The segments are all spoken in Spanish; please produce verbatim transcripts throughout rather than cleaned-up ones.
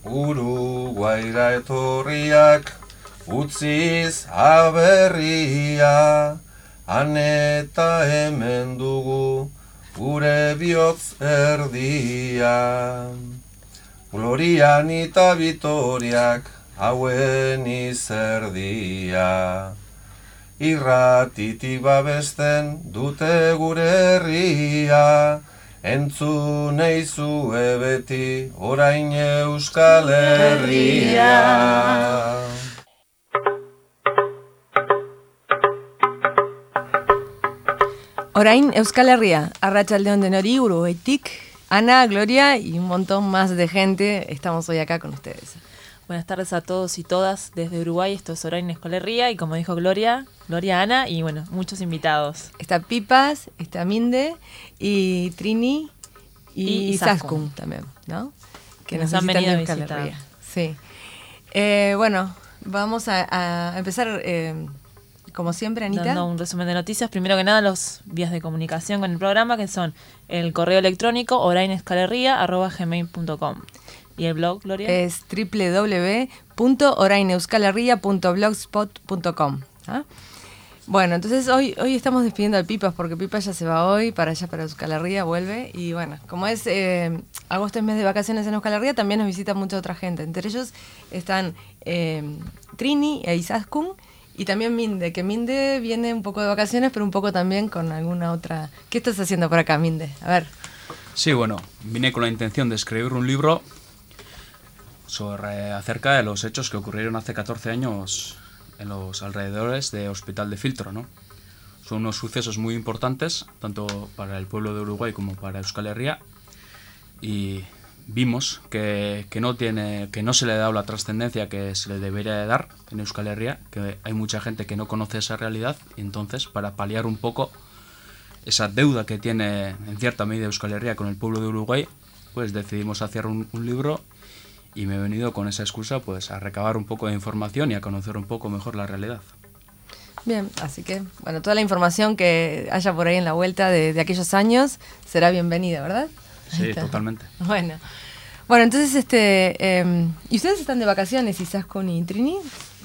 Uruguaira etorriak utziz aberria, han eta hemen dugu gure bihotz erdia. Glorian eta Vitoriak hauen izerdia, irratitik babesten dute gure herria, entzun eizue beti orain Euskal Herria. Orain Euskal Herria, arratsaldeon denori, Uruguaitik, Ana, Gloria y un montón más de gente. Estamos hoy acá con ustedes. Buenas tardes a todos y todas desde Uruguay. Esto es Orain Euskal Herria y como dijo Gloria, Gloria, Ana y bueno, muchos invitados. Está Pipas, está Minde y Trini y, y Saskun también, ¿no? Que nos, nos han venido a visitar. Herria. Sí. Eh, bueno, vamos a, a empezar... Eh, Como siempre, Anita. Dando un resumen de noticias. Primero que nada, los vías de comunicación con el programa, que son el correo electrónico orain euskal herria arroba gmail punto com. ¿Y el blog, Gloria? Es doble u doble u doble u punto orain euskal herria punto blogspot punto com. ¿Ah? Bueno, entonces hoy, hoy estamos despidiendo al Pipas, porque Pipas ya se va hoy para allá, para Euskal Herria, vuelve. Y bueno, como es eh, agosto es mes de vacaciones en Euskal Herria, también nos visita mucha otra gente. Entre ellos están eh, Trini e Izaskun. Y también Minde, que Minde viene un poco de vacaciones, pero un poco también con alguna otra... ¿Qué estás haciendo por acá, Minde? A ver. Sí, bueno, vine con la intención de escribir un libro sobre acerca de los hechos que ocurrieron hace catorce años en los alrededores de Hospital de Filtro, ¿no? Son unos sucesos muy importantes, tanto para el pueblo de Uruguay como para Euskal Herria, y vimos que, que, no tiene, que no se le ha dado la trascendencia que se le debería de dar en Euskal Herria, que hay mucha gente que no conoce esa realidad, y entonces, para paliar un poco esa deuda que tiene en cierta medida Euskal Herria con el pueblo de Uruguay, pues decidimos hacer un, un libro, y me he venido con esa excusa pues a recabar un poco de información y a conocer un poco mejor la realidad. Bien, así que, bueno, toda la información que haya por ahí en la vuelta de, de aquellos años será bienvenida, ¿verdad? Sí, totalmente. Bueno, bueno, entonces, este, eh, ¿y ustedes están de vacaciones, Izaskun y Trini?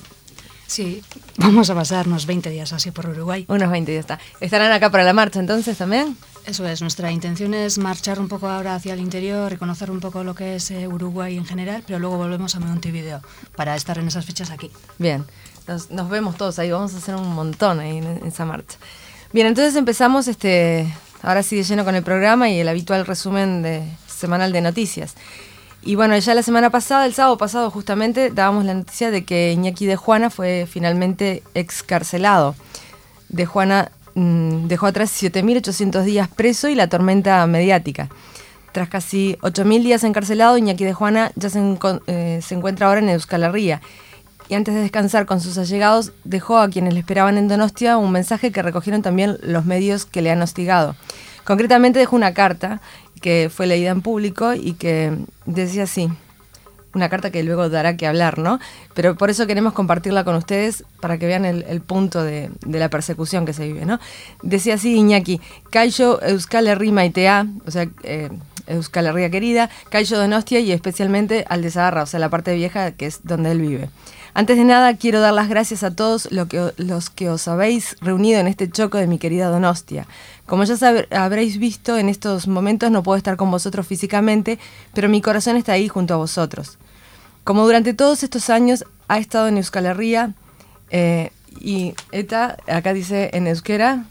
Sí, vamos a pasar unos veinte días así por Uruguay. Unos veinte días, está. ¿Estarán acá para la marcha entonces también? Eso es, nuestra intención es marchar un poco ahora hacia el interior, reconocer un poco lo que es eh, Uruguay en general, pero luego volvemos a Montevideo para estar en esas fechas aquí. Bien, nos, nos vemos todos ahí, vamos a hacer un montón ahí en, en esa marcha. Bien, entonces empezamos este... ahora sí de lleno con el programa y el habitual resumen de, semanal de noticias. Y bueno, ya la semana pasada, el sábado pasado justamente, dábamos la noticia de que Iñaki de Juana fue finalmente excarcelado. De Juana mmm, dejó atrás siete mil ochocientos días preso y la tormenta mediática. Tras casi ocho mil días encarcelado, Iñaki de Juana ya se, enco- eh, se encuentra ahora en Euskal Herria. Y antes de descansar con sus allegados, dejó a quienes le esperaban en Donostia un mensaje que recogieron también los medios que le han hostigado. Concretamente dejó una carta que fue leída en público y que decía así, una carta que luego dará que hablar, ¿no? Pero por eso queremos compartirla con ustedes para que vean el, el punto de, de la persecución que se vive, ¿no? Decía así Iñaki, Kaixo Euskal Herri maitea, o sea, eh, Euskal Herria querida, Kaixo Donostia y especialmente al de Zaharra, o sea, la parte vieja que es donde él vive. Antes de nada, quiero dar las gracias a todos lo que, los que os habéis reunido en este choco de mi querida Donostia. Como ya sab- habréis visto, en estos momentos no puedo estar con vosotros físicamente, pero mi corazón está ahí junto a vosotros. Como durante todos estos años ha estado en Euskal Herria, eh, y eta, acá dice en euskera...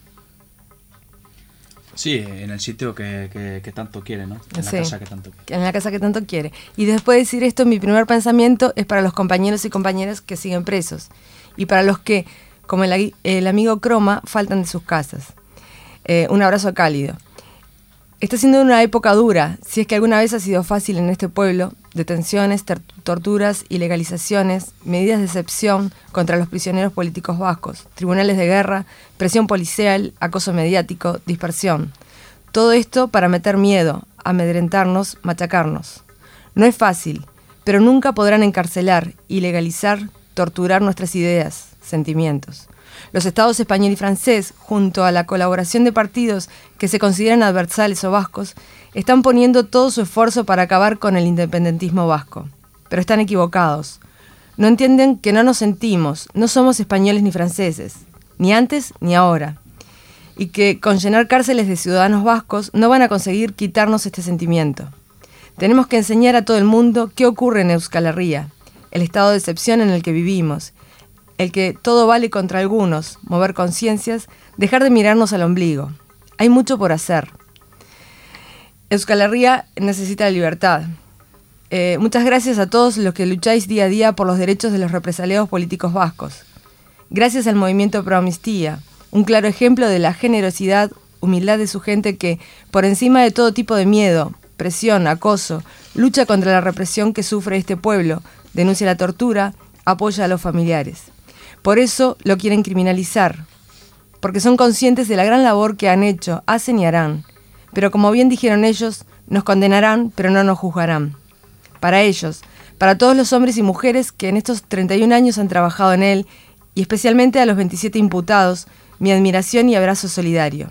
Sí, en el sitio que, que, que tanto quiere, ¿no? En sí, la casa que tanto quiere. En la casa que tanto quiere. Y después de decir esto, mi primer pensamiento es para los compañeros y compañeras que siguen presos. Y para los que, como el, el amigo Croma, faltan de sus casas. Eh, un abrazo cálido. Está siendo una época dura, si es que alguna vez ha sido fácil en este pueblo, detenciones, ter- torturas, ilegalizaciones, medidas de excepción contra los prisioneros políticos vascos, tribunales de guerra, presión policial, acoso mediático, dispersión. Todo esto para meter miedo, amedrentarnos, machacarnos. No es fácil, pero nunca podrán encarcelar, ilegalizar, torturar nuestras ideas, sentimientos. Los estados español y francés, junto a la colaboración de partidos que se consideran adversarios o vascos, están poniendo todo su esfuerzo para acabar con el independentismo vasco. pero están equivocados. No entienden que no nos sentimos, no somos españoles ni franceses, ni antes ni ahora. Y que con llenar cárceles de ciudadanos vascos no van a conseguir quitarnos este sentimiento. Tenemos que enseñar a todo el mundo qué ocurre en Euskal Herria, el estado de excepción en el que vivimos, el que todo vale contra algunos, mover conciencias, dejar de mirarnos al ombligo. Hay mucho por hacer. Euskal Herria necesita la libertad. Eh, muchas gracias a todos los que lucháis día a día por los derechos de los represaliados políticos vascos. Gracias al movimiento Pro Amnistía, un claro ejemplo de la generosidad, humildad de su gente que, por encima de todo tipo de miedo, presión, acoso, lucha contra la represión que sufre este pueblo, denuncia la tortura, apoya a los familiares. Por eso lo quieren criminalizar, porque son conscientes de la gran labor que han hecho, hacen y harán. Pero como bien dijeron ellos, nos condenarán, pero no nos juzgarán. Para ellos, para todos los hombres y mujeres que en estos treinta y un años han trabajado en él, y especialmente a los veintisiete imputados, mi admiración y abrazo solidario.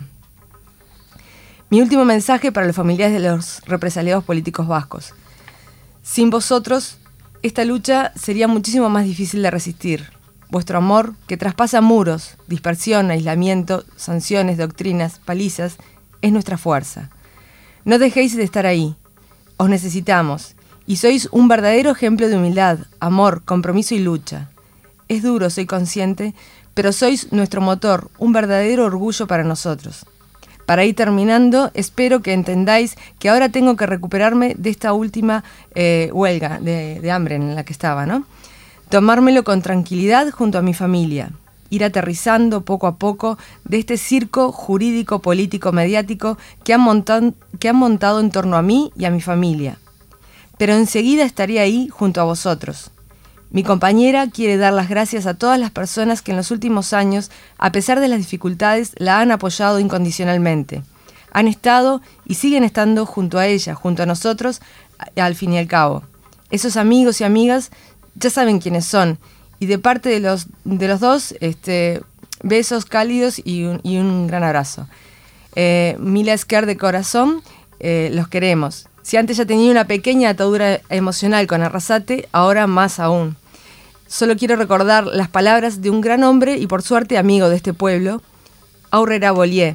Mi último mensaje para los familiares de los represaliados políticos vascos. Sin vosotros, esta lucha sería muchísimo más difícil de resistir. Vuestro amor, que traspasa muros, dispersión, aislamiento, sanciones, doctrinas, palizas, es nuestra fuerza. No dejéis de estar ahí. Os necesitamos. Y sois un verdadero ejemplo de humildad, amor, compromiso y lucha. Es duro, soy consciente, pero sois nuestro motor, un verdadero orgullo para nosotros. Para ir terminando, espero que entendáis que ahora tengo que recuperarme de esta última eh, huelga de, de hambre en la que estaba, ¿no? Tomármelo con tranquilidad junto a mi familia, ir aterrizando poco a poco de este circo jurídico, político, mediático que han, montan, que han montado en torno a mí y a mi familia. Pero enseguida estaré ahí junto a vosotros. Mi compañera quiere dar las gracias a todas las personas que en los últimos años, a pesar de las dificultades, la han apoyado incondicionalmente. Han estado y siguen estando junto a ella, junto a nosotros, al fin y al cabo. Esos amigos y amigas ya saben quiénes son. Y de parte de los, de los dos, este, besos cálidos y un, y un gran abrazo. Eh, Mila Esquer de corazón, eh, los queremos. Si antes ya tenía una pequeña atadura emocional con Arrasate, ahora más aún. Solo quiero recordar las palabras de un gran hombre y por suerte amigo de este pueblo, Aurrera Bollier.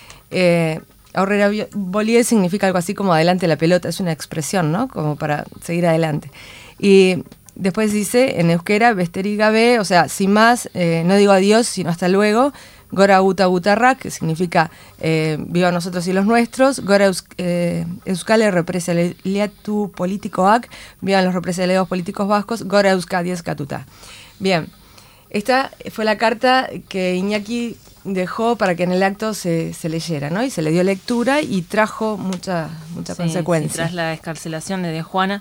Eh, Aurrera Bollier significa algo así como adelante la pelota, es una expresión, ¿no? Como para seguir adelante. Y después dice en euskera, besteri gabe, o sea, sin más, eh, no digo adiós, sino hasta luego. Gora Guta Gutarra, que significa eh, viva nosotros y los nuestros. Gora Eus, eh, Euskal represaliatu politikoak, vivan los represaliados políticos vascos. Gora Euskadi eskatuta. Bien, esta fue la carta que Iñaki dejó para que en el acto se, se leyera, ¿no? Y se le dio lectura y trajo mucha, mucha sí, consecuencia. Sí, tras la excarcelación de De Juana,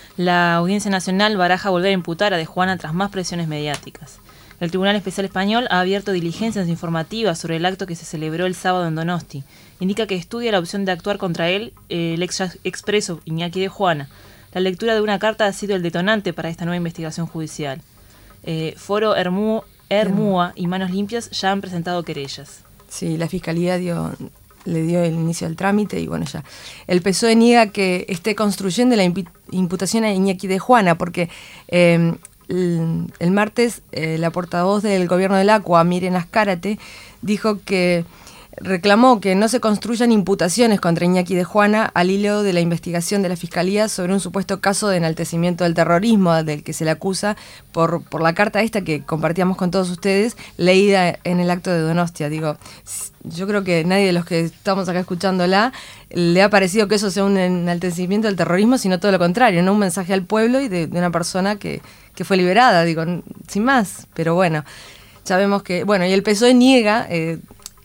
la Audiencia Nacional baraja volver a imputar a De Juana tras más presiones mediáticas. El Tribunal Especial Español ha abierto diligencias informativas sobre el acto que se celebró el sábado en Donosti. Indica que estudia la opción de actuar contra él, eh, el ex expreso Iñaki de Juana. La lectura de una carta ha sido el detonante para esta nueva investigación judicial. Eh, Foro Hermú, Hermúa y Manos Limpias ya han presentado querellas. Sí, la Fiscalía dio, le dio el inicio al trámite y bueno, ya. El P S O E niega que esté construyendo la imputación a Iñaki de Juana porque... Eh, El, el martes, eh, la portavoz del gobierno del Acua, Miren Azcárate, dijo que reclamó que no se construyan imputaciones contra Iñaki de Juana al hilo de la investigación de la Fiscalía sobre un supuesto caso de enaltecimiento del terrorismo del que se le acusa por, por la carta esta que compartíamos con todos ustedes, leída en el acto de Donostia. Digo, yo creo que nadie de los que estamos acá escuchándola le ha parecido que eso sea un enaltecimiento del terrorismo, sino todo lo contrario, ¿no? Un mensaje al pueblo y de, de una persona que, que fue liberada, digo, sin más. Pero bueno, ya vemos que... Bueno, y el P S O E niega... Eh,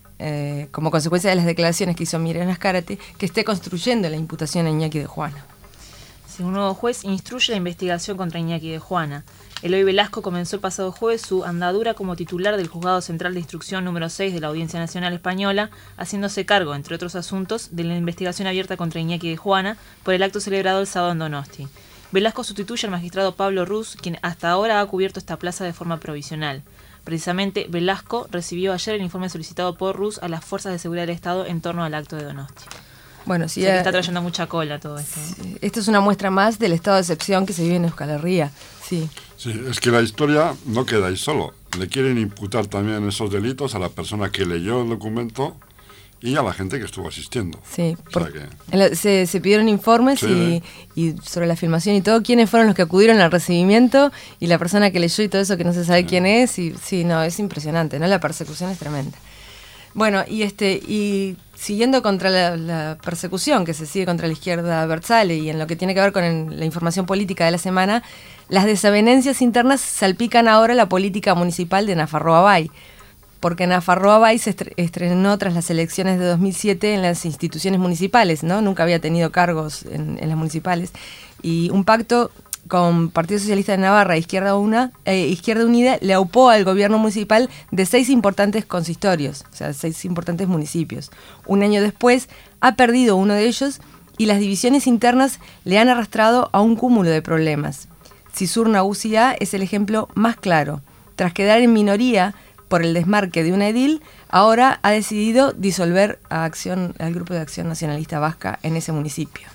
Eh, como consecuencia de las declaraciones que hizo Miren Azcárate, que esté construyendo la imputación a Iñaki de Juana. Sí, un nuevo juez instruye la investigación contra Iñaki de Juana. Eloy Velasco comenzó el pasado jueves su andadura como titular del Juzgado Central de Instrucción número seis de la Audiencia Nacional Española, haciéndose cargo, entre otros asuntos, de la investigación abierta contra Iñaki de Juana por el acto celebrado el sábado en Donosti. Velasco sustituye al magistrado Pablo Ruz, quien hasta ahora ha cubierto esta plaza de forma provisional. Precisamente, Velasco recibió ayer el informe solicitado por Ruz a las Fuerzas de Seguridad del Estado en torno al acto de Donosti. Bueno, sí, o sea, que eh, está trayendo mucha cola todo esto. sí, esto es una muestra más del estado de excepción que se vive en Euskal Herria. Sí. Sí, es que la historia no queda ahí solo. Le quieren imputar también esos delitos a la persona que leyó el documento y a la gente que estuvo asistiendo. Sí, O por- sea que- en la- se, se pidieron informes Sí. y, y sobre la filmación y todo, quiénes fueron los que acudieron al recibimiento y la persona que leyó y todo eso que no se sabe quién es. Y sí, no, es impresionante, ¿no? La persecución es tremenda. Bueno, y este y siguiendo contra la, la persecución que se sigue contra la izquierda Bertzale y en lo que tiene que ver con el- la información política de la semana, las desavenencias internas salpican ahora la política municipal de Nafarroa Bay, porque Nafarroa Bay se estre- estrenó tras las elecciones de dos mil siete en las instituciones municipales, ¿no? Nunca había tenido cargos en, en las municipales, y un pacto con Partido Socialista de Navarra e Izquierda, Una, eh, Izquierda Unida le aupó al gobierno municipal de seis importantes consistorios, o sea, seis importantes municipios. Un año después ha perdido uno de ellos y las divisiones internas le han arrastrado a un cúmulo de problemas. Cisur Nagusia es el ejemplo más claro. Tras quedar en minoría por el desmarque de una edil, ahora ha decidido disolver a acción, al Grupo de Acción Nacionalista Vasca en ese municipio.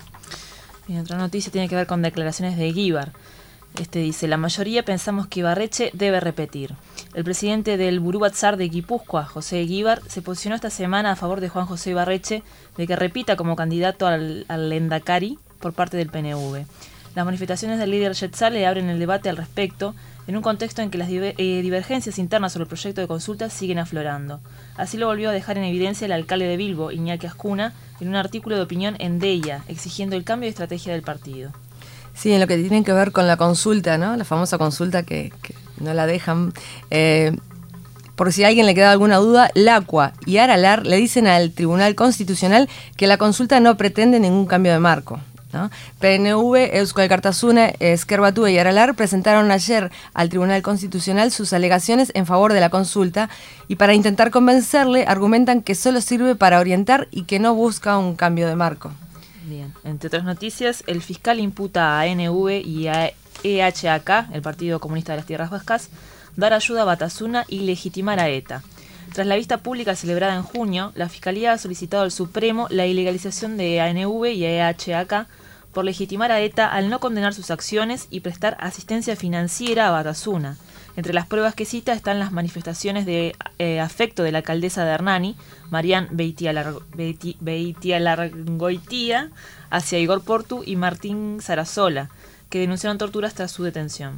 Y otra noticia tiene que ver con declaraciones de Eguíbar. Este dice, la mayoría pensamos que Ibarretxe debe repetir. El presidente del Burú Batzar de Guipúzcoa, José Eguíbar, se posicionó esta semana a favor de Juan José Ibarretxe de que repita como candidato al, al Lehendakari por parte del P N V. Las manifestaciones del líder Yetzale abren el debate al respecto en un contexto en que las diver- eh, divergencias internas sobre el proyecto de consulta siguen aflorando. Así lo volvió a dejar en evidencia el alcalde de Bilbo, Iñaki Azcuna, en un artículo de opinión en Deia, exigiendo el cambio de estrategia del partido. Sí, en lo que tiene que ver con la consulta, ¿no? La famosa consulta que, que no la dejan. Eh, por si a alguien le queda alguna duda, Lacua y Aralar le dicen al Tribunal Constitucional que la consulta no pretende ningún cambio de marco, ¿no? P N V, Euskal Kartasuna, Ezker Batua y Aralar presentaron ayer al Tribunal Constitucional sus alegaciones en favor de la consulta y para intentar convencerle argumentan que solo sirve para orientar y que no busca un cambio de marco. Bien, entre otras noticias, el fiscal imputa a A N V y a E H A K, el Partido Comunista de las Tierras Vascas, dar ayuda a Batasuna y legitimar a ETA. Tras la vista pública celebrada en junio, la Fiscalía ha solicitado al Supremo la ilegalización de A N V y E H A K por legitimar a ETA al no condenar sus acciones y prestar asistencia financiera a Batasuna. Entre las pruebas que cita están las manifestaciones de eh, afecto de la alcaldesa de Hernani, Marian Beitialar- Beiti- Beitialargoitia, hacia Igor Portu y Martín Sarasola, que denunciaron torturas tras su detención.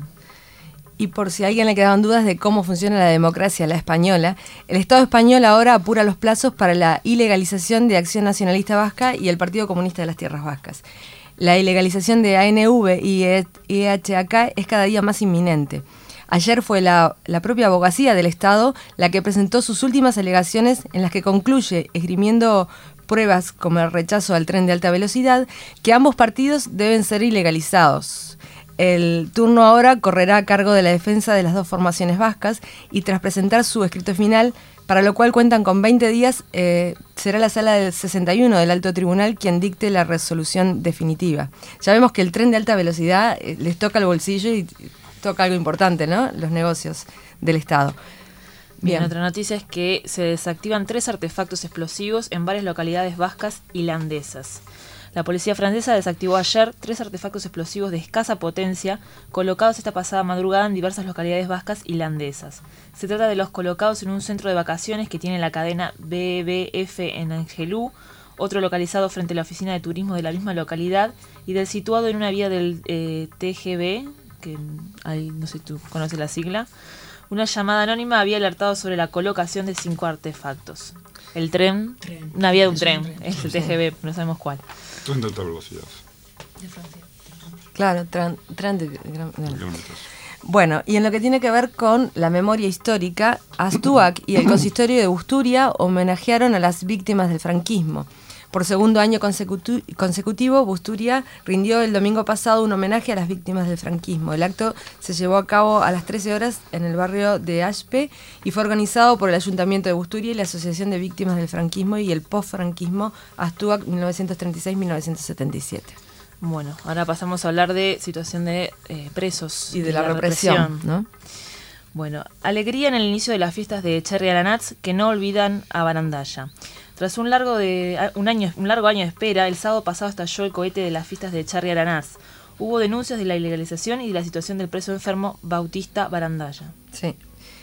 Y por si a alguien le quedaban dudas de cómo funciona la democracia, la española, el Estado español ahora apura los plazos para la ilegalización de Acción Nacionalista Vasca y el Partido Comunista de las Tierras Vascas. La ilegalización de A N V y E H A K es cada día más inminente. Ayer fue la, la propia abogacía del Estado la que presentó sus últimas alegaciones en las que concluye, esgrimiendo pruebas como el rechazo al tren de alta velocidad, que ambos partidos deben ser ilegalizados. El turno ahora correrá a cargo de la defensa de las dos formaciones vascas y tras presentar su escrito final, para lo cual cuentan con veinte días, eh, será la sala del sesenta y uno del Alto Tribunal quien dicte la resolución definitiva. Ya vemos que el tren de alta velocidad eh, les toca el bolsillo y toca algo importante, ¿no? Los negocios del Estado. Bien, Bien. otra noticia es que se desactivan tres artefactos explosivos en varias localidades vascas y landesas. La policía francesa desactivó ayer tres artefactos explosivos de escasa potencia colocados esta pasada madrugada en diversas localidades vascas y landesas. Se trata de los colocados en un centro de vacaciones que tiene la cadena B B F en Angelú, otro localizado frente a la oficina de turismo de la misma localidad y del situado en una vía del eh, T G B, que ahí no sé si tú conoces la sigla. Una llamada anónima había alertado sobre la colocación de cinco artefactos. El tren, Tren. una vía de un Es tren, un tren. es el T G B, no sabemos cuál. Tren de alta velocidad. De Francia. Claro, tran, tran de gran- gran- kilómetros. Bueno, y en lo que tiene que ver con la memoria histórica, Astuac y el consistorio de Busturia homenajearon a las víctimas del franquismo. Por segundo año consecutu- consecutivo, Busturia rindió el domingo pasado un homenaje a las víctimas del franquismo. El acto se llevó a cabo a las trece horas en el barrio de Aspe y fue organizado por el Ayuntamiento de Busturia y la Asociación de Víctimas del Franquismo y el Postfranquismo Astuac mil novecientos treinta y seis a mil novecientos setenta y siete. Bueno, ahora pasamos a hablar de situación de eh, presos Y de la, represión, ¿no? Bueno, alegría en el inicio de las fiestas de Cherry Aranatz que no olvidan a Barandalla. Tras un largo, de, un, año, un largo año de espera, el sábado pasado estalló el cohete de las fiestas de Charri Aranaz. Hubo denuncias de la ilegalización y de la situación del preso enfermo Bautista Barandalla. Sí.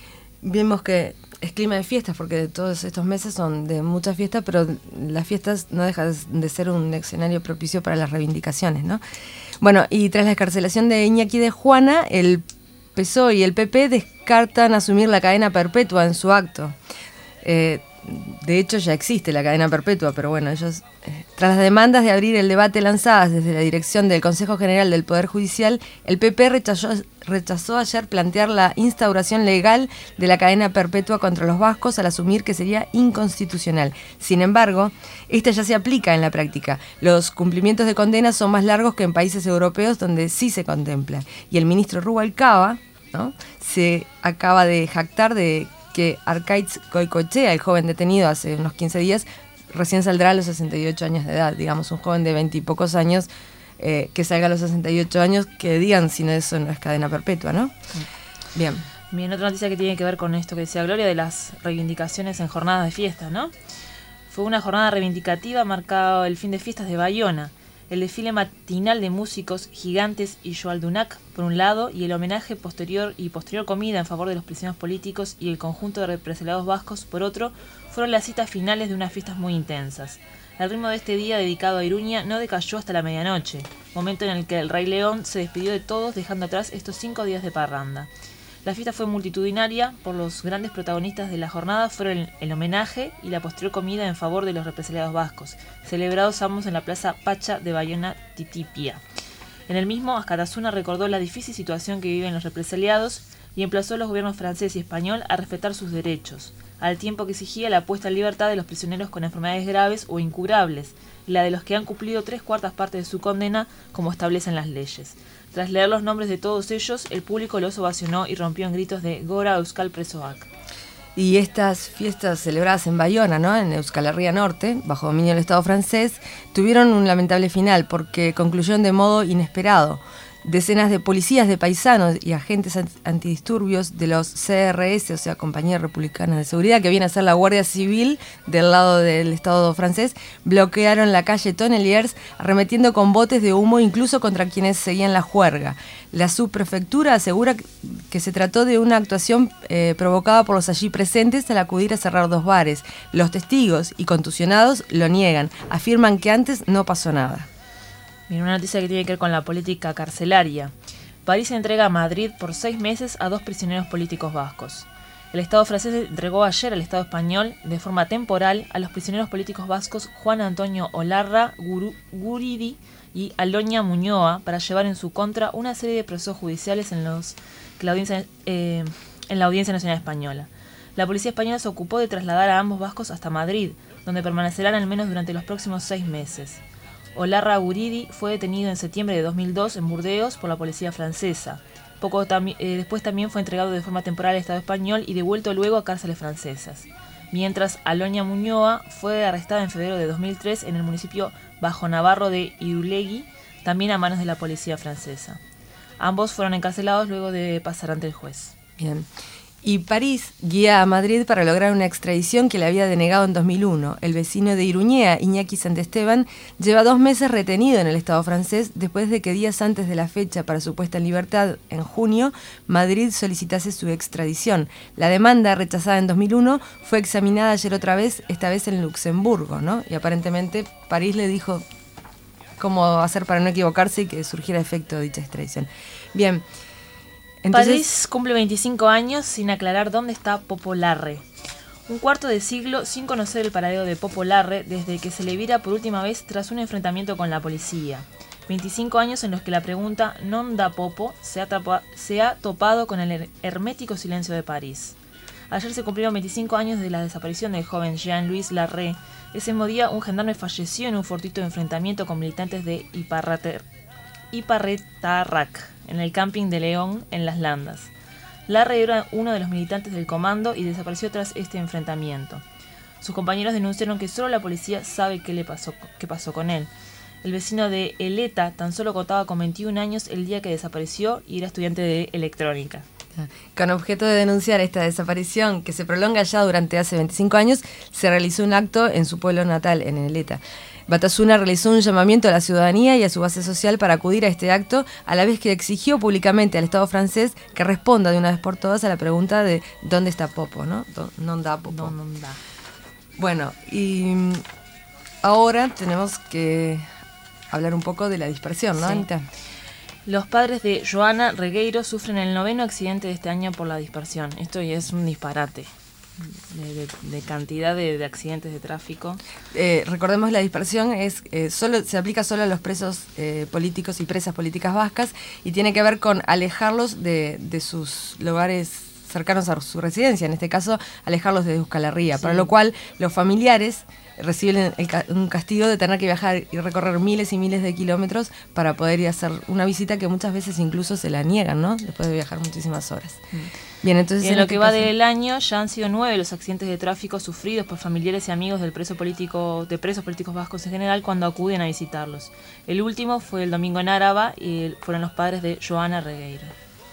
Vimos que es clima de fiestas, porque todos estos meses son de muchas fiestas, pero las fiestas no dejan de ser un escenario propicio para las reivindicaciones, ¿no? Bueno, y tras la excarcelación de Iñaki de Juana, el P S O E y el P P descartan asumir la cadena perpetua en su acto. Eh, de hecho ya existe la cadena perpetua, pero bueno, ellos, eh, tras las demandas de abrir el debate lanzadas desde la dirección del Consejo General del Poder Judicial, el P P rechazó, rechazó ayer plantear la instauración legal de la cadena perpetua contra los vascos al asumir que sería inconstitucional. Sin embargo, esta ya se aplica en la práctica. Los cumplimientos de condena son más largos que en países europeos donde sí se contempla. Y el ministro Rubalcaba, ¿no?, se acaba de jactar de que Arkaitz Goicoechea, el joven detenido hace unos quince días, recién saldrá a los sesenta y ocho años de edad. Digamos, un joven de veinte y pocos años eh, que salga a los sesenta y ocho años, que digan si no, eso no es cadena perpetua, ¿no? Bien. Bien, otra noticia que tiene que ver con esto que decía Gloria, de las reivindicaciones en jornadas de fiesta, ¿no? Fue una jornada reivindicativa marcada el fin de fiestas de Bayona. El desfile matinal de músicos Gigantes y Joaldunac, por un lado, y el homenaje posterior y posterior comida en favor de los prisioneros políticos y el conjunto de represaliados vascos, por otro, fueron las citas finales de unas fiestas muy intensas. El ritmo de este día dedicado a Iruña no decayó hasta la medianoche, momento en el que el Rey León se despidió de todos dejando atrás estos cinco días de parranda. La fiesta fue multitudinaria, por los grandes protagonistas de la jornada fueron el, el homenaje y la posterior comida en favor de los represaliados vascos, celebrados ambos en la Plaza Pacha de Bayona Titipia. En el mismo, Ascarazuna recordó la difícil situación que viven los represaliados y emplazó a los gobiernos francés y español a respetar sus derechos, al tiempo que exigía la puesta en libertad de los prisioneros con enfermedades graves o incurables, y la de los que han cumplido tres cuartas partes de su condena, como establecen las leyes. Tras leer los nombres de todos ellos, el público los ovacionó y rompió en gritos de Gora Euskal Presoak. Y estas fiestas celebradas en Bayona, ¿no?, en Euskal Herria Norte, bajo dominio del Estado francés, tuvieron un lamentable final porque concluyeron de modo inesperado. Decenas de policías de paisanos y agentes antidisturbios de los C R S, o sea, Compañía Republicana de Seguridad, que viene a ser la Guardia Civil del lado del Estado francés, bloquearon la calle Tonneliers, arremetiendo con botes de humo incluso contra quienes seguían la juerga. La subprefectura asegura que se trató de una actuación eh, provocada por los allí presentes al acudir a cerrar dos bares. Los testigos y contusionados lo niegan, afirman que antes no pasó nada. Bien, una noticia que tiene que ver con la política carcelaria. París entrega a Madrid por seis meses a dos prisioneros políticos vascos. El Estado francés entregó ayer al Estado español, de forma temporal, a los prisioneros políticos vascos Juan Antonio Olarra Guru, Guridi y Aloña Muñoa para llevar en su contra una serie de procesos judiciales en, los, que la audiencia, eh, en la Audiencia Nacional Española. La policía española se ocupó de trasladar a ambos vascos hasta Madrid, donde permanecerán al menos durante los próximos seis meses. Olarra Guridi fue detenido en septiembre de dos mil dos en Burdeos por la policía francesa. Poco tam- eh, después también fue entregado de forma temporal al Estado español y devuelto luego a cárceles francesas. Mientras Aloña Muñoa fue arrestada en febrero de dos mil tres en el municipio Bajo Navarro de Irulegui, también a manos de la policía francesa. Ambos fueron encarcelados luego de pasar ante el juez. Bien. Y París guía a Madrid para lograr una extradición que le había denegado en dos mil uno. El vecino de Iruñea, Iñaki Santesteban, lleva dos meses retenido en el Estado francés después de que días antes de la fecha para su puesta en libertad, en junio, Madrid solicitase su extradición. La demanda, rechazada en dos mil uno, fue examinada ayer otra vez, esta vez en Luxemburgo, ¿no? Y aparentemente París le dijo cómo hacer para no equivocarse y que surgiera efecto de dicha extradición. Bien. Entonces, París cumple veinticinco años sin aclarar dónde está Popo Larre. Un cuarto de siglo sin conocer el paradero de Popo Larre desde que se le viera por última vez tras un enfrentamiento con la policía. veinticinco años en los que la pregunta «Non da Popo» se ha, tapa, se ha topado con el hermético silencio de París. Ayer se cumplieron veinticinco años de la desaparición del joven Jean-Louis Larre. Ese mismo día un gendarme falleció en un fortuito enfrentamiento con militantes de Iparrater, Iparretarrac, en el camping de León, en Las Landas. Larre era uno de los militantes del comando y desapareció tras este enfrentamiento. Sus compañeros denunciaron que solo la policía sabe qué le pasó, qué pasó con él. El vecino de Eleta tan solo contaba con veintiún años el día que desapareció y era estudiante de electrónica. Con objeto de denunciar esta desaparición que se prolonga ya durante hace veinticinco años, se realizó un acto en su pueblo natal, en Eleta. Batasuna realizó un llamamiento a la ciudadanía y a su base social para acudir a este acto, a la vez que exigió públicamente al Estado francés que responda de una vez por todas a la pregunta de ¿dónde está Popo? ¿No? ¿Dónde está Popo? ¿Dónde está? Bueno, y ahora tenemos que hablar un poco de la dispersión, ¿no, Sí. Anita? Los padres de Joana Regueiro sufren el noveno accidente de este año por la dispersión. Esto ya es un disparate de, de, de cantidad de, de accidentes de tráfico. Eh, recordemos, la dispersión es eh, solo se aplica solo a los presos eh, políticos y presas políticas vascas y tiene que ver con alejarlos de, de sus lugares cercanos a su residencia, en este caso alejarlos de Euskal Herria, Sí. para lo cual los familiares reciben el ca- un castigo de tener que viajar y recorrer miles y miles de kilómetros para poder ir a hacer una visita que muchas veces incluso se la niegan, ¿no? Después de viajar muchísimas horas. Bien, entonces Y en en lo este que va caso- del año ya han sido nueve los accidentes de tráfico sufridos por familiares y amigos del preso político, de presos políticos vascos en general cuando acuden a visitarlos. El último fue el domingo en Áraba y el- fueron los padres de Joana Regueiro.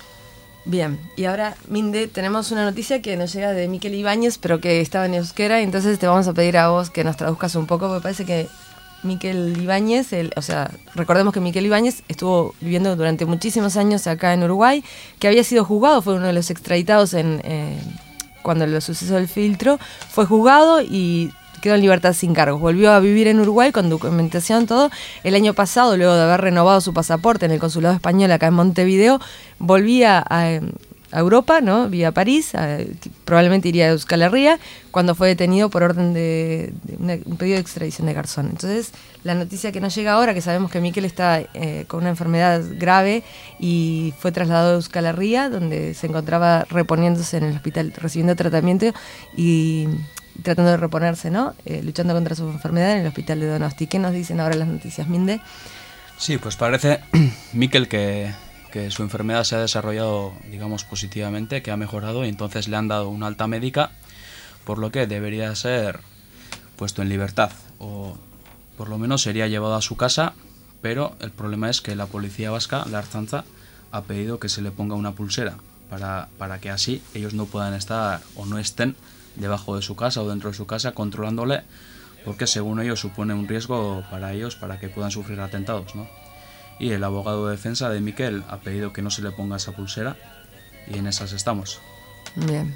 Bien, y ahora, Minde, tenemos una noticia que nos llega de Miquel Ibáñez, pero que estaba en euskera, entonces te vamos a pedir a vos que nos traduzcas un poco, porque parece que Miquel Ibáñez, el, o sea, recordemos que Miquel Ibáñez estuvo viviendo durante muchísimos años acá en Uruguay, que había sido juzgado, fue uno de los extraditados en eh, cuando lo sucedió el filtro, fue juzgado y quedó en libertad sin cargos. Volvió a vivir en Uruguay con documentación, todo. El año pasado, luego de haber renovado su pasaporte en el consulado español acá en Montevideo, volvía a, a Europa, ¿no? Vía París, a, probablemente iría a Euskal Herria, cuando fue detenido por orden de, de una, un pedido de extradición de Garzón. Entonces, la noticia que nos llega ahora, que sabemos que Miquel está eh, con una enfermedad grave y fue trasladado a Euskal Herria, donde se encontraba reponiéndose en el hospital, recibiendo tratamiento y tratando de reponerse, ¿no? Eh, luchando contra su enfermedad en el hospital de Donosti. ¿Qué nos dicen ahora las noticias, Minde? Sí, pues parece, Miquel, que, que su enfermedad se ha desarrollado, digamos, positivamente, que ha mejorado y entonces le han dado una alta médica, por lo que debería ser puesto en libertad o por lo menos sería llevado a su casa, pero el problema es que la policía vasca, la Ertzaintza, ha pedido que se le ponga una pulsera para, para que así ellos no puedan estar o no estén debajo de su casa o dentro de su casa controlándole, porque según ellos supone un riesgo para ellos para que puedan sufrir atentados, ¿no? Y el abogado de defensa de Miquel ha pedido que no se le ponga esa pulsera y en esas estamos. Bien.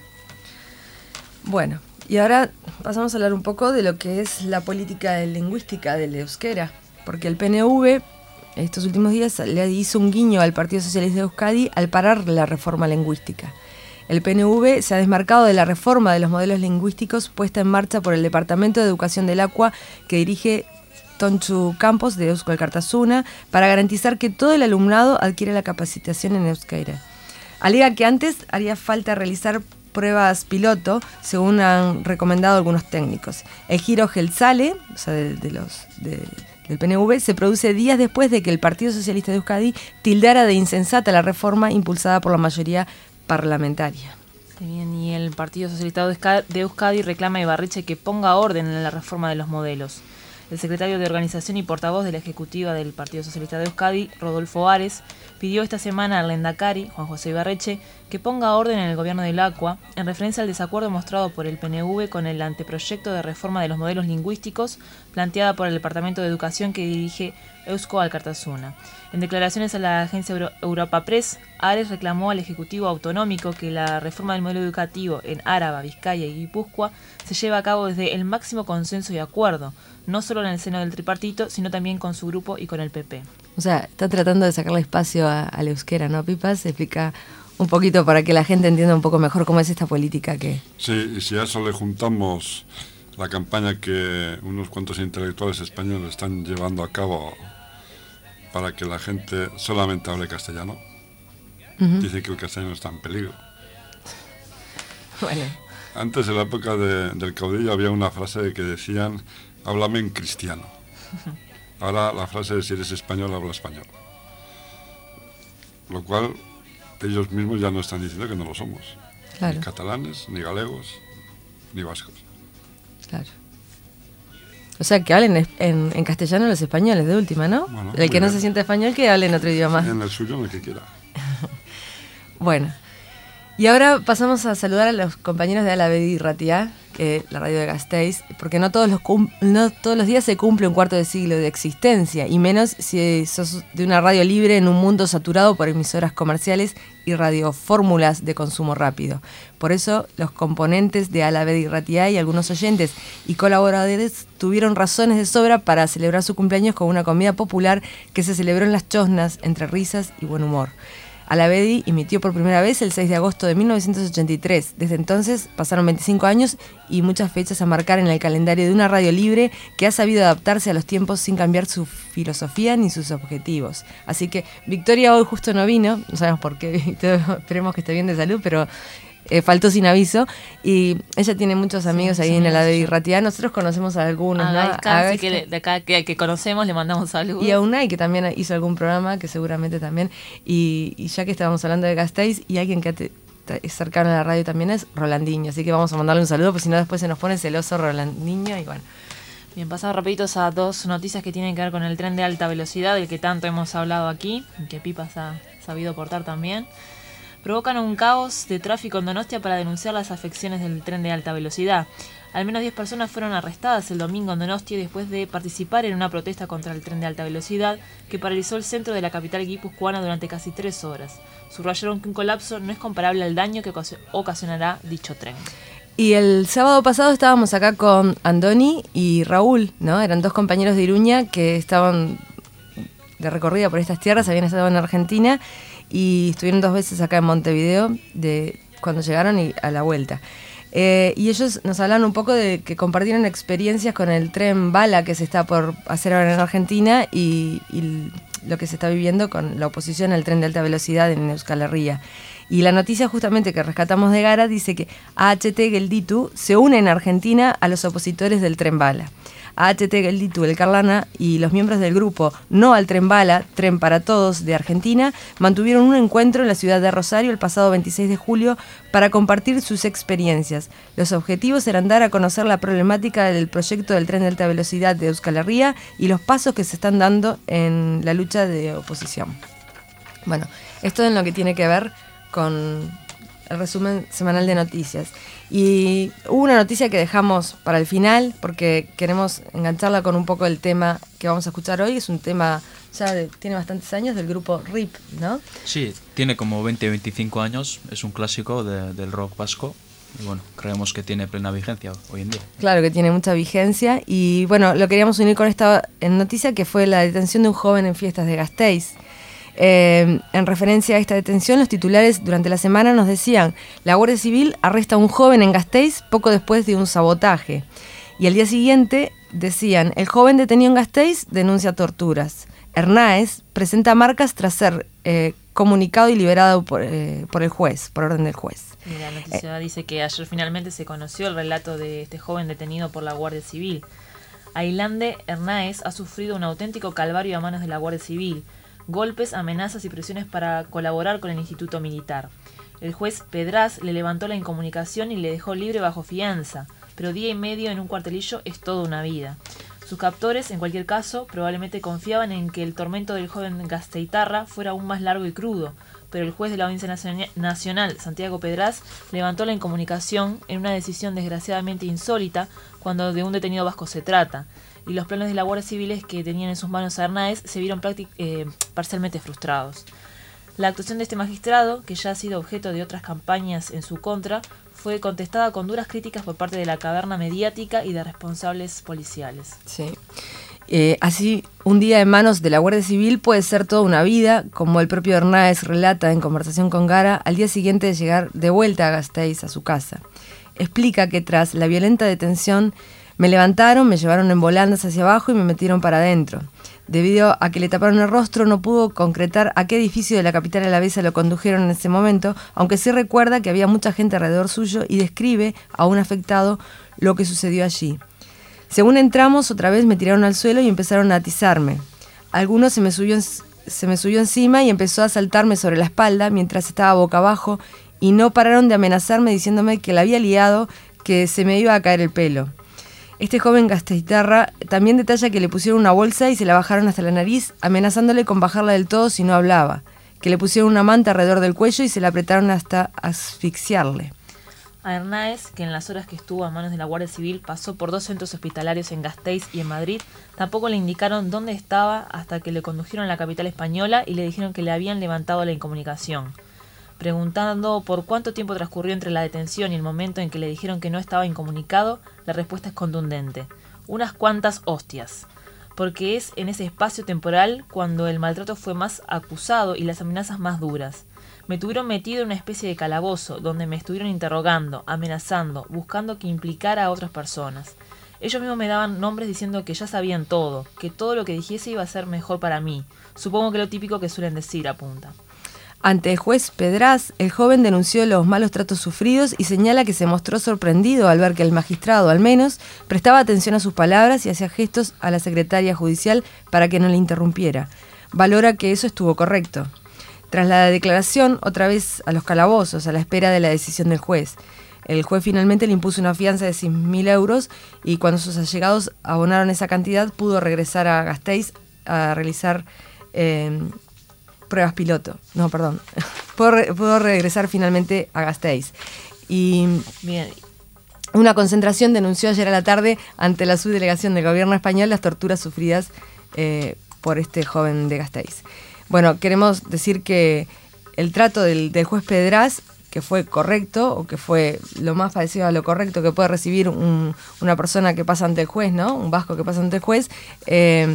Bueno, y ahora pasamos a hablar un poco de lo que es la política lingüística del euskera, porque el P N V estos últimos días le hizo un guiño al Partido Socialista de Euskadi al parar la reforma lingüística. El P N V se ha desmarcado de la reforma de los modelos lingüísticos puesta en marcha por el Departamento de Educación del Aqua que dirige Tontxu Campos de Eusko Alkartasuna para garantizar que todo el alumnado adquiere la capacitación en euskera. Alega que antes haría falta realizar pruebas piloto, según han recomendado algunos técnicos. El giro Gelsale, o sea, de, de los, de, del P N V, se produce días después de que el Partido Socialista de Euskadi tildara de insensata la reforma impulsada por la mayoría parlamentaria. Sí, bien, y el Partido Socialista de Euskadi reclama a Ibarretxe que ponga orden en la reforma de los modelos. El secretario de Organización y portavoz de la Ejecutiva del Partido Socialista de Euskadi, Rodolfo Ares, pidió esta semana al Lehendakari, Juan José Ibarretxe, que ponga orden en el gobierno del Aqua, en referencia al desacuerdo mostrado por el P N V con el anteproyecto de reforma de los modelos lingüísticos planteada por el Departamento de Educación que dirige Eusko Alkartasuna. En declaraciones a la agencia Euro- Europa Press, Ares reclamó al Ejecutivo Autonómico que la reforma del modelo educativo en Áraba, Vizcaya y Guipúzcoa se lleva a cabo desde el máximo consenso y acuerdo, no solo en el seno del tripartito, sino también con su grupo y con el P P. O sea, está tratando de sacarle espacio a, al euskera, ¿no, Pipas? Explica un poquito para que la gente entienda un poco mejor cómo es esta política que... Sí, y si a eso le juntamos la campaña que unos cuantos intelectuales españoles están llevando a cabo para que la gente solamente hable castellano, uh-huh. Dice que el castellano está en peligro. Bueno. Antes, en la época de, del caudillo, había una frase que decían, háblame en cristiano. Ahora la frase es, si eres español, habla español. Lo cual, ellos mismos ya no están diciendo que no lo somos. Claro. Ni catalanes, ni galegos, ni vascos. Claro. O sea, que hablen en, en castellano los españoles, de última, ¿no? Bueno, el que no bien. Se siente español, que hable en otro idioma. En el suyo, en el que quiera. Bueno. Y ahora pasamos a saludar a los compañeros de Alavedi Ratia, eh, la radio de Gasteiz, porque no todos, los cum- no todos los días se cumple un cuarto de siglo de existencia, y menos si sos de una radio libre en un mundo saturado por emisoras comerciales y radiofórmulas de consumo rápido. Por eso, los componentes de Alavedi Ratia y algunos oyentes y colaboradores tuvieron razones de sobra para celebrar su cumpleaños con una comida popular que se celebró en Las Chosnas, entre risas y buen humor. Alavedi emitió por primera vez el seis de agosto de mil novecientos ochenta y tres. Desde entonces pasaron veinticinco años y muchas fechas a marcar en el calendario de una radio libre que ha sabido adaptarse a los tiempos sin cambiar su filosofía ni sus objetivos. Así que Victoria hoy justo no vino, no sabemos por qué, esperemos que esté bien de salud, pero eh, faltó sin aviso. Y ella tiene muchos amigos sí, ahí en Alavedi Ratia. Nosotros conocemos a algunos, a ¿no? Gaisca, A así que de acá que, que conocemos le mandamos saludos. Y a Unai, que también hizo algún programa, que seguramente también. Y, y ya que estábamos hablando de Gasteiz, y alguien que te, te, es cercano a la radio también es Rolandinho. Así que vamos a mandarle un saludo, porque si no después se nos pone celoso Rolandinho y bueno. Bien, pasamos rapiditos a dos noticias que tienen que ver con el tren de alta velocidad, del que tanto hemos hablado aquí, que Pipas ha sabido portar también. Provocan un caos de tráfico en Donostia para denunciar las afecciones del tren de alta velocidad. Al menos diez personas fueron arrestadas el domingo en Donostia después de participar en una protesta contra el tren de alta velocidad que paralizó el centro de la capital guipuzcoana durante casi tres horas. Subrayaron que un colapso no es comparable al daño que ocasionará dicho tren. Y el sábado pasado estábamos acá con Andoni y Raúl, ¿no? Eran dos compañeros de Iruña que estaban de recorrida por estas tierras, habían estado en Argentina y estuvieron dos veces acá en Montevideo de cuando llegaron y a la vuelta. Eh, y ellos nos hablan un poco de que compartieron experiencias con el tren bala que se está por hacer ahora en Argentina y, y lo que se está viviendo con la oposición al tren de alta velocidad en Euskal Herria. Y la noticia justamente que rescatamos de Gara dice que A H T Gelditu se une en Argentina a los opositores del tren bala. A H T Gelditu Elkarlana y los miembros del grupo No al Tren Bala, Tren para Todos de Argentina, mantuvieron un encuentro en la ciudad de Rosario el pasado veintiséis de julio para compartir sus experiencias. Los objetivos eran dar a conocer la problemática del proyecto del tren de alta velocidad de Euskal Herria y los pasos que se están dando en la lucha de oposición. Bueno, esto es lo que tiene que ver con el resumen semanal de noticias. Y hubo una noticia que dejamos para el final porque queremos engancharla con un poco el tema que vamos a escuchar hoy. Es un tema ya de, tiene bastantes años, del grupo R I P, ¿no? Sí, tiene como veinte a veinticinco años, es un clásico de, del rock vasco y bueno, creemos que tiene plena vigencia hoy en día. Claro que tiene mucha vigencia y bueno, lo queríamos unir con esta noticia que fue la detención de un joven en fiestas de Gasteiz. Eh, en referencia a esta detención, los titulares durante la semana nos decían: la Guardia Civil arresta a un joven en Gasteiz poco después de un sabotaje. Y al día siguiente decían: el joven detenido en Gasteiz denuncia torturas. Hernáez presenta marcas tras ser eh, comunicado y liberado por, eh, por el juez, por orden del juez. Y la noticia eh, dice que ayer finalmente se conoció el relato de este joven detenido por la Guardia Civil. Ailande Hernáez ha sufrido un auténtico calvario a manos de la Guardia Civil. Golpes, amenazas y presiones para colaborar con el Instituto Militar. El juez Pedraz le levantó la incomunicación y le dejó libre bajo fianza, pero día y medio en un cuartelillo es toda una vida. Sus captores, en cualquier caso, probablemente confiaban en que el tormento del joven gasteitarra fuera aún más largo y crudo, pero el juez de la Audiencia Nacional, Santiago Pedraz, levantó la incomunicación en una decisión desgraciadamente insólita cuando de un detenido vasco se trata. Y los planes de la Guardia Civil que tenían en sus manos a Hernáez se vieron práctic- eh, parcialmente frustrados. La actuación de este magistrado, que ya ha sido objeto de otras campañas en su contra, fue contestada con duras críticas por parte de la caverna mediática y de responsables policiales. Sí. Eh, así, un día en manos de la Guardia Civil puede ser toda una vida, como el propio Hernáez relata en conversación con Gara al día siguiente de llegar de vuelta a Gasteiz, a su casa. Explica que tras la violenta detención me levantaron, me llevaron en volandas hacia abajo y me metieron para adentro. Debido a que le taparon el rostro, no pudo concretar a qué edificio de la capital alavesa lo condujeron en ese momento, aunque sí recuerda que había mucha gente alrededor suyo y describe a un afectado lo que sucedió allí. Según entramos, otra vez me tiraron al suelo y empezaron a atizarme. Alguno se me subió, en, se me subió encima y empezó a saltarme sobre la espalda mientras estaba boca abajo y no pararon de amenazarme diciéndome que la había liado, que se me iba a caer el pelo. Este joven gasteitarra también detalla que le pusieron una bolsa y se la bajaron hasta la nariz, amenazándole con bajarla del todo si no hablaba, que le pusieron una manta alrededor del cuello y se la apretaron hasta asfixiarle. A Hernáez, que en las horas que estuvo a manos de la Guardia Civil pasó por dos centros hospitalarios en Gasteiz y en Madrid, tampoco le indicaron dónde estaba hasta que le condujeron a la capital española y le dijeron que le habían levantado la incomunicación. Preguntando por cuánto tiempo transcurrió entre la detención y el momento en que le dijeron que no estaba incomunicado, la respuesta es contundente: unas cuantas hostias. Porque es en ese espacio temporal cuando el maltrato fue más acusado y las amenazas más duras. Me tuvieron metido en una especie de calabozo, donde me estuvieron interrogando, amenazando, buscando que implicara a otras personas. Ellos mismos me daban nombres diciendo que ya sabían todo, que todo lo que dijese iba a ser mejor para mí. Supongo que lo típico que suelen decir, apunta. Ante el juez Pedraz, el joven denunció los malos tratos sufridos y señala que se mostró sorprendido al ver que el magistrado, al menos, prestaba atención a sus palabras y hacía gestos a la secretaria judicial para que no le interrumpiera. Valora que eso estuvo correcto. Tras la declaración, otra vez a los calabozos, a la espera de la decisión del juez. El juez finalmente le impuso una fianza de seis mil euros y cuando sus allegados abonaron esa cantidad, pudo regresar a Gasteiz a realizar eh, pruebas piloto. No, perdón. pudo, re, pudo regresar finalmente a Gasteiz. Y Bien. Una concentración denunció ayer a la tarde ante la subdelegación del gobierno español las torturas sufridas eh, por este joven de Gasteiz. Bueno, queremos decir que el trato del, del juez Pedraz, que fue correcto, o que fue lo más parecido a lo correcto que puede recibir un, una persona que pasa ante el juez, ¿no? Un vasco que pasa ante el juez, eh,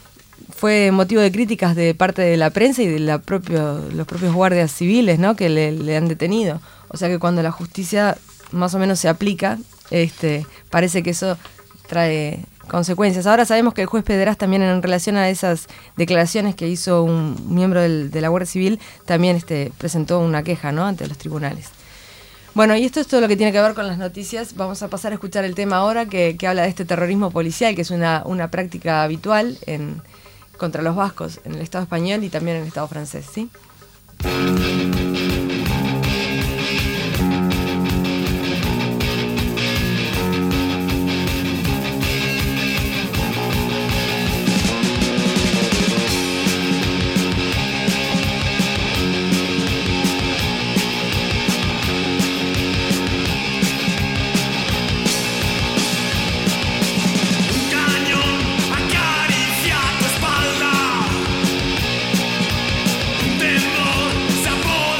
fue motivo de críticas de parte de la prensa y de la propio, los propios guardias civiles, ¿no? Que le, le han detenido. O sea que cuando la justicia más o menos se aplica, este, parece que eso trae consecuencias. Ahora sabemos que el juez Pedraz también, en relación a esas declaraciones que hizo un miembro del, de la Guardia Civil, también este, presentó una queja, ¿no?, ante los tribunales. Bueno, y esto es todo lo que tiene que ver con las noticias. Vamos a pasar a escuchar el tema ahora que, que habla de este terrorismo policial, que es una, una práctica habitual en, contra los vascos en el Estado español y también en el Estado francés, ¿sí? Sabor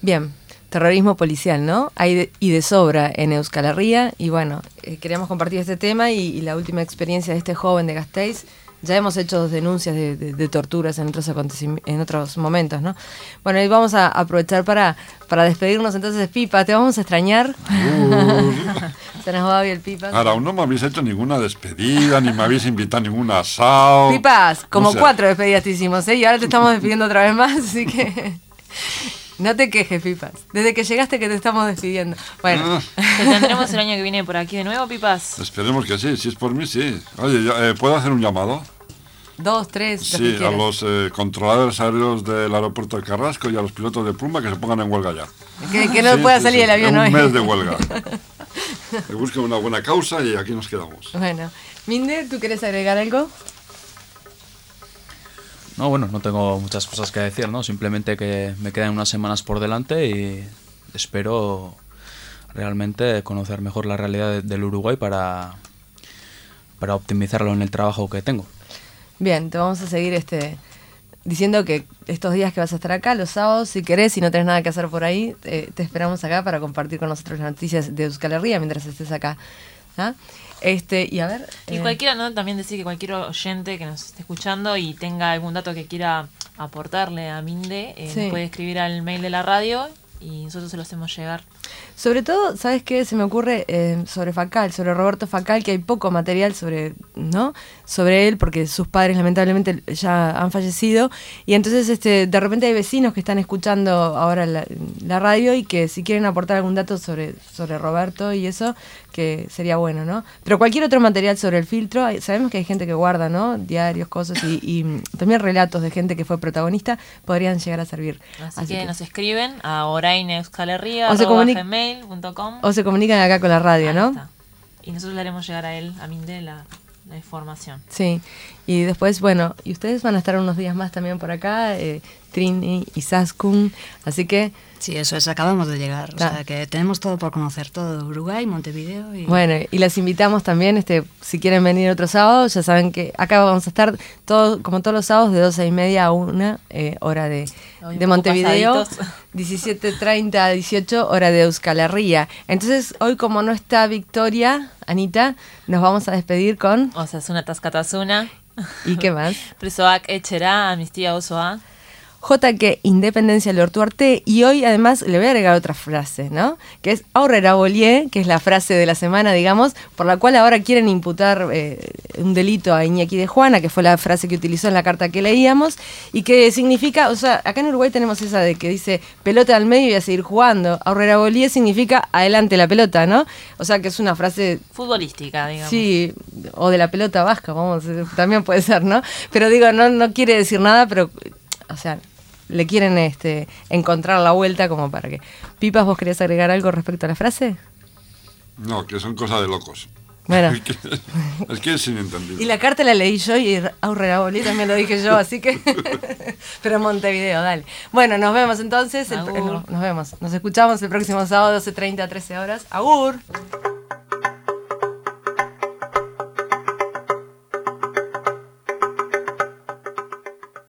Bien, terrorismo policial, ¿no? Hay de, y de sobra en Euskal Herria, y bueno, eh, queríamos compartir este tema y, y la última experiencia de este joven de Gasteiz. Ya hemos hecho dos denuncias de, de, de torturas en otros en otros momentos, ¿no? Bueno, y vamos a aprovechar para, para despedirnos entonces. Pipa, te vamos a extrañar. Uh. Se nos va bien el Pipa. Ahora, aún no me habéis hecho ninguna despedida, ni me habéis invitado a ningún asado. Pipas, como O sea, cuatro despedidas te hicimos, ¿eh? Y ahora te estamos despidiendo otra vez más, así que... No te quejes, Pipas. Desde que llegaste que te estamos despidiendo. Bueno. ¿Te tendremos el año que viene por aquí de nuevo, Pipas? Esperemos que sí, si es por mí, sí. Oye, ya, eh, ¿puedo hacer un llamado? Dos, tres, los que Sí, a quieras. los eh, controladores aéreos del aeropuerto de Carrasco y a los pilotos de Pluma que se pongan en huelga ya. Que, que no Sí, pueda sí, salir sí, el avión un hoy. mes de huelga. Que busquen una buena causa y aquí nos quedamos. Bueno. Minde, ¿tú quieres agregar algo? No, bueno, no tengo muchas cosas que decir, ¿no? Simplemente que me quedan unas semanas por delante y espero realmente conocer mejor la realidad de- del Uruguay para, para optimizarlo en el trabajo que tengo. Bien, te vamos a seguir este diciendo que estos días que vas a estar acá, los sábados, si querés, si no tenés nada que hacer por ahí, eh, te esperamos acá para compartir con nosotros las noticias de Euskal Herria mientras estés acá. ¿Ah? Este, y a ver... Y eh, cualquiera, ¿no? También decir que cualquier oyente que nos esté escuchando y tenga algún dato que quiera aportarle a Minde, eh, Sí. nos puede escribir al mail de la radio y nosotros se lo hacemos llegar. Sobre todo, ¿sabes qué? Se me ocurre eh, sobre Facal, sobre Roberto Facal, que hay poco material sobre, ¿no? Sobre él, porque sus padres lamentablemente ya han fallecido. Y entonces, este, de repente hay vecinos que están escuchando ahora la, la radio y que si quieren aportar algún dato sobre, sobre Roberto y eso, que sería bueno, ¿no? Pero cualquier otro material sobre el filtro, hay- sabemos que hay gente que guarda, ¿no? Diarios, cosas y, y mm, también relatos de gente que fue protagonista podrían llegar a servir. Así, que, nos escriben a oraineuskalherria O se arroba comuni- gmail punto com. O se comunican acá con la radio, Ahí ¿no? está. Y nosotros le haremos llegar a él, a Minde, la, la información. Sí, y después, bueno, y ustedes van a estar unos días más también por acá, eh, Trini y Saskun, así que, Sí, eso es, acabamos de llegar. O Ah. sea, que tenemos todo por conocer, todo de Uruguay, Montevideo y... bueno, y las invitamos también, este, si quieren venir otro sábado, ya saben que acá vamos a estar todo, como todos los sábados, de doce y media a una, eh, hora de, Hoy un de poco Montevideo, pasaditos. diecisiete treinta a dieciocho, hora de Euskal Herria. Entonces, hoy como no está Victoria, Anita, nos vamos a despedir con, O sea, es una tascatasuna. ¿y qué más? Presoak echera, amnistía osoa. J que Independencia lortu arte, y hoy además le voy a agregar otra frase, ¿no? Que es aurrera bolie, que es la frase de la semana, digamos, por la cual ahora quieren imputar eh, un delito a Iñaki de Juana, que fue la frase que utilizó en la carta que leíamos, y que significa, o sea, acá en Uruguay tenemos esa de que dice pelota al medio y a seguir jugando. Aurrera bolie significa adelante la pelota, ¿no? O sea, que es una frase... Futbolística, digamos. Sí, o de la pelota vasca, vamos, eh, también puede ser, ¿no? Pero digo, no, no quiere decir nada, pero, o sea, le quieren este encontrar la vuelta como para que... Pipas, ¿vos querías agregar algo respecto a la frase? No, que son cosas de locos. Bueno. Es que, es que es inentendible. Y la carta la leí yo y Aurrera Bolí también lo dije yo, así que... Pero en Montevideo, dale. Bueno, nos vemos entonces, el- Agur. no, nos vemos, nos escuchamos el próximo sábado, doce treinta a trece horas. Agur.